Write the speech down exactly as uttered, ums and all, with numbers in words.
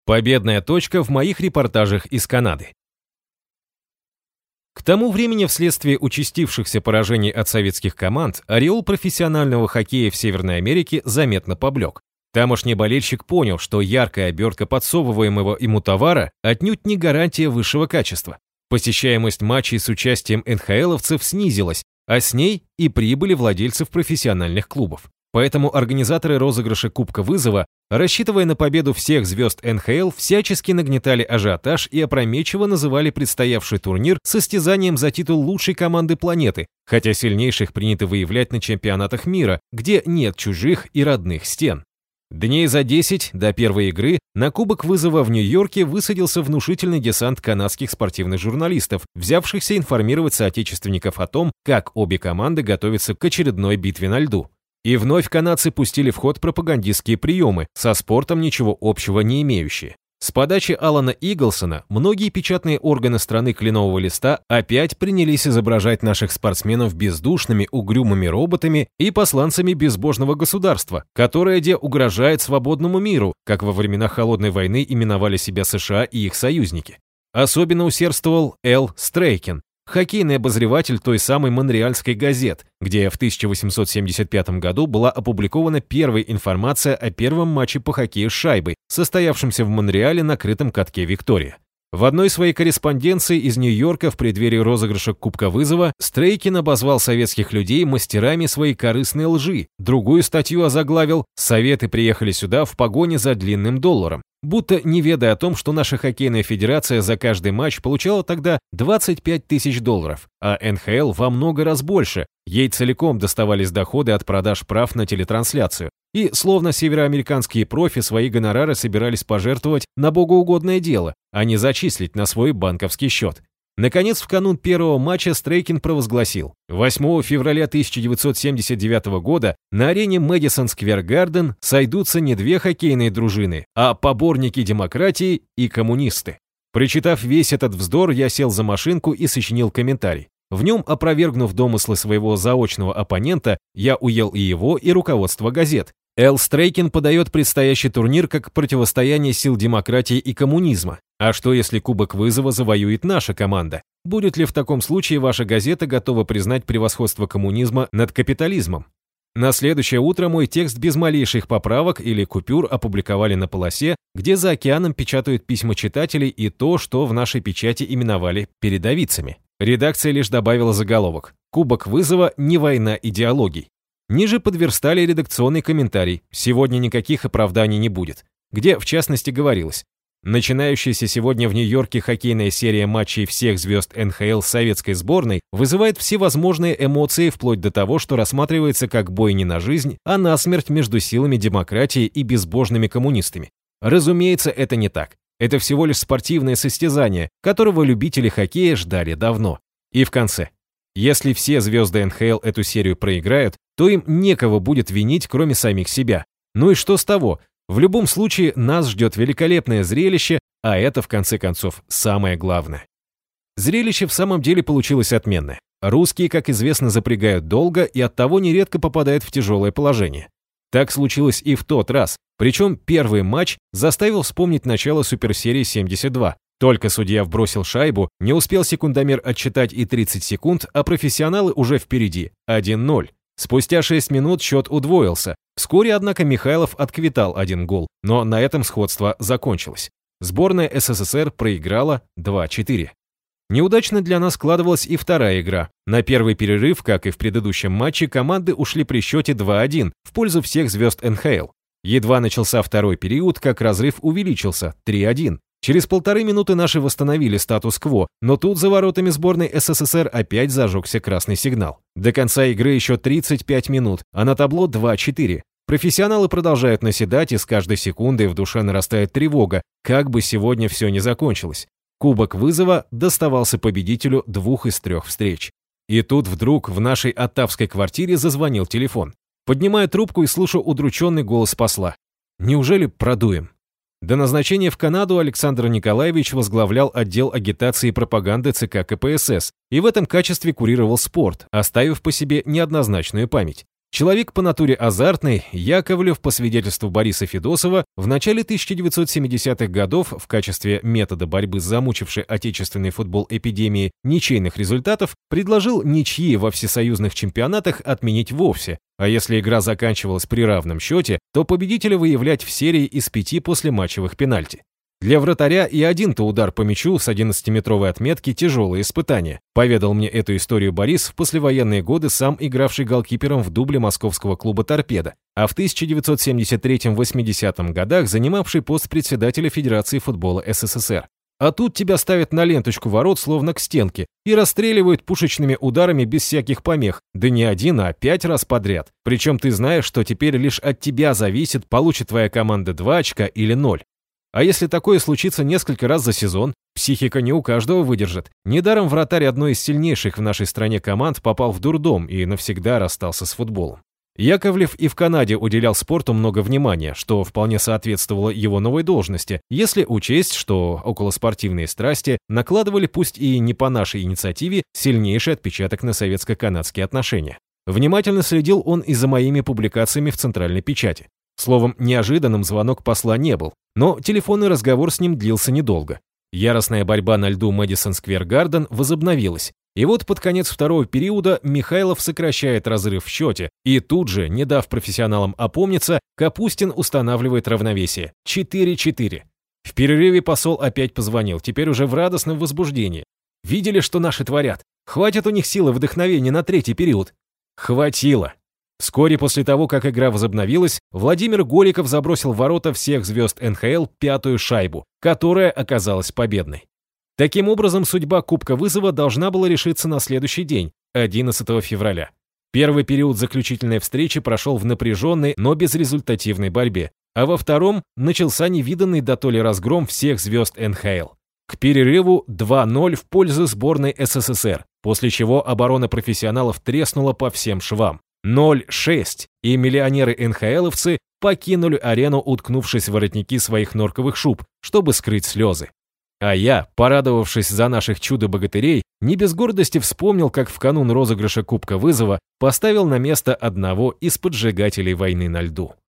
Победная точка в моих репортажах из Канады. К тому времени, вследствие участившихся поражений от советских команд, ореол профессионального хоккея в Северной Америке заметно поблек. Тамошний болельщик понял, что яркая обертка подсовываемого ему товара отнюдь не гарантия высшего качества. Посещаемость матчей с участием эн ха эловцев снизилась, а с ней и прибыли владельцев профессиональных клубов. Поэтому организаторы розыгрыша Кубка Вызова, рассчитывая на победу всех звезд эн ха эл, всячески нагнетали ажиотаж и опрометчиво называли предстоявший турнир состязанием за титул лучшей команды планеты, хотя сильнейших принято выявлять на чемпионатах мира, где нет чужих и родных стен. Дней за десять до первой игры на Кубок Вызова в Нью-Йорке высадился внушительный десант канадских спортивных журналистов, взявшихся информировать соотечественников о том, как обе команды готовятся к очередной битве на льду. И вновь канадцы пустили в ход пропагандистские приемы, со спортом ничего общего не имеющие. С подачи Алана Иглсона многие печатные органы страны кленового листа опять принялись изображать наших спортсменов бездушными, угрюмыми роботами и посланцами безбожного государства, которое де угрожает свободному миру, как во времена Холодной войны именовали себя США и их союзники. Особенно усердствовал Эл Стрейкин, хоккейный обозреватель той самой монреальской газеты, где в тысяча восемьсот семьдесят пятом году была опубликована первая информация о первом матче по хоккею с шайбой, состоявшемся в Монреале на крытом катке «Виктория». В одной своей корреспонденции из Нью-Йорка в преддверии розыгрыша Кубка Вызова Стрейкин обозвал советских людей мастерами своей корыстной лжи, другую статью озаглавил «Советы приехали сюда в погоне за длинным долларом», будто не ведая о том, что наша хоккейная федерация за каждый матч получала тогда двадцать пять тысяч долларов, а эн ха эл во много раз больше, ей целиком доставались доходы от продаж прав на телетрансляцию. И словно североамериканские профи свои гонорары собирались пожертвовать на богоугодное дело, а не зачислить на свой банковский счет. Наконец, в канун первого матча Стрейкин провозгласил: восьмого февраля тысяча девятьсот семьдесят девятого года на арене Мэдисон Сквер Гарден сойдутся не две хоккейные дружины, а поборники демократии и коммунисты. Прочитав весь этот вздор, я сел за машинку и сочинил комментарий. В нем, опровергнув домыслы своего заочного оппонента, я уел и его, и руководство газет. Эл Стрейкин подает предстоящий турнир как противостояние сил демократии и коммунизма. А что, если Кубок Вызова завоюет наша команда? Будет ли в таком случае ваша газета готова признать превосходство коммунизма над капитализмом? На следующее утро мой текст без малейших поправок или купюр опубликовали на полосе, где за океаном печатают письма читателей и то, что в нашей печати именовали передовицами. Редакция лишь добавила заголовок: «Кубок Вызова не война идеологий». Ниже подверстали редакционный комментарий: «Сегодня никаких оправданий не будет», где, в частности, говорилось: начинающаяся сегодня в Нью-Йорке хоккейная серия матчей всех звезд эн ха эл советской сборной вызывает всевозможные эмоции вплоть до того, что рассматривается как бой не на жизнь, а на смерть между силами демократии и безбожными коммунистами. Разумеется, это не так. Это всего лишь спортивное состязание, которого любители хоккея ждали давно. И в конце: если все звезды эн ха эл эту серию проиграют, то им некого будет винить, кроме самих себя. Ну и что с того? В любом случае, нас ждет великолепное зрелище, а это, в конце концов, самое главное. Зрелище в самом деле получилось отменное. Русские, как известно, запрягают долго и оттого нередко попадают в тяжелое положение. Так случилось и в тот раз, причем первый матч заставил вспомнить начало суперсерии семьдесят два. Только судья вбросил шайбу, не успел секундомер отсчитать и тридцать секунд, а профессионалы уже впереди, один ноль. Спустя шесть минут счет удвоился. Вскоре, однако, Михайлов отквитал один гол, но на этом сходство закончилось. Сборная эс эс эс эр проиграла два четыре. Неудачно для нас складывалась и вторая игра. На первый перерыв, как и в предыдущем матче, команды ушли при счете два один в пользу всех звезд эн ха эл. Едва начался второй период, как разрыв увеличился три один. Через полторы минуты наши восстановили статус-кво, но тут за воротами сборной эс эс эс эр опять зажегся красный сигнал. До конца игры еще тридцать пять минут, а на табло два четыре. Профессионалы продолжают наседать, и с каждой секундой в душе нарастает тревога, как бы сегодня все не закончилось. Кубок Вызова доставался победителю двух из трех встреч. И тут вдруг в нашей оттавской квартире зазвонил телефон. Поднимаю трубку и слышу удрученный голос посла. Неужели продуем? До назначения в Канаду Александр Николаевич возглавлял отдел агитации и пропаганды ЦК ка пэ эс эс и в этом качестве курировал спорт, оставив по себе неоднозначную память. Человек по натуре азартный, Яковлев, по свидетельству Бориса Федосова, в начале тысяча девятьсот семидесятых годов в качестве метода борьбы с замучившей отечественный футбол эпидемией ничейных результатов предложил ничьи во всесоюзных чемпионатах отменить вовсе, а если игра заканчивалась при равном счете, то победителя выявлять в серии из пяти послематчевых пенальти. Для вратаря и один-то удар по мячу с одиннадцатиметровой отметки тяжелое испытание, поведал мне эту историю Борис, в послевоенные годы сам игравший голкипером в дубле московского клуба «Торпедо», а в тысяча девятьсот семьдесят третьем — восьмидесятом годах занимавший пост председателя Федерации футбола СССР. А тут тебя ставят на ленточку ворот, словно к стенке, и расстреливают пушечными ударами без всяких помех, да не один, а пять раз подряд. Причем ты знаешь, что теперь лишь от тебя зависит, получит твоя команда два очка или ноль. А если такое случится несколько раз за сезон, психика не у каждого выдержит. Недаром вратарь одной из сильнейших в нашей стране команд попал в дурдом и навсегда расстался с футболом. Яковлев и в Канаде уделял спорту много внимания, что вполне соответствовало его новой должности, если учесть, что околоспортивные страсти накладывали, пусть и не по нашей инициативе, сильнейший отпечаток на советско-канадские отношения. Внимательно следил он и за моими публикациями в центральной печати. Словом, неожиданным звонок посла не был, но телефонный разговор с ним длился недолго. Яростная борьба на льду Мэдисон Сквер Гарден возобновилась, и вот под конец второго периода Михайлов сокращает разрыв в счете, и тут же, не дав профессионалам опомниться, Капустин устанавливает равновесие – четыре-четыре. В перерыве посол опять позвонил, теперь уже в радостном возбуждении. «Видели, что наши творят? Хватит у них силы вдохновения на третий период?» Хватило. Вскоре после того, как игра возобновилась, Владимир Голиков забросил в ворота всех звезд эн ха эл пятую шайбу, которая оказалась победной. Таким образом, судьба Кубка Вызова должна была решиться на следующий день, одиннадцатого февраля. Первый период заключительной встречи прошел в напряженной, но безрезультативной борьбе, а во втором начался невиданный дотоле разгром всех звезд эн ха эл. К перерыву два ноль в пользу сборной эс эс эс эр, после чего оборона профессионалов треснула по всем швам. ноль шесть, и миллионеры-эн ха эловцы покинули арену, уткнувшись в воротники своих норковых шуб, чтобы скрыть слезы. А я, порадовавшись за наших чудо-богатырей, не без гордости вспомнил, как в канун розыгрыша Кубка Вызова поставил на место одного из поджигателей войны на льду.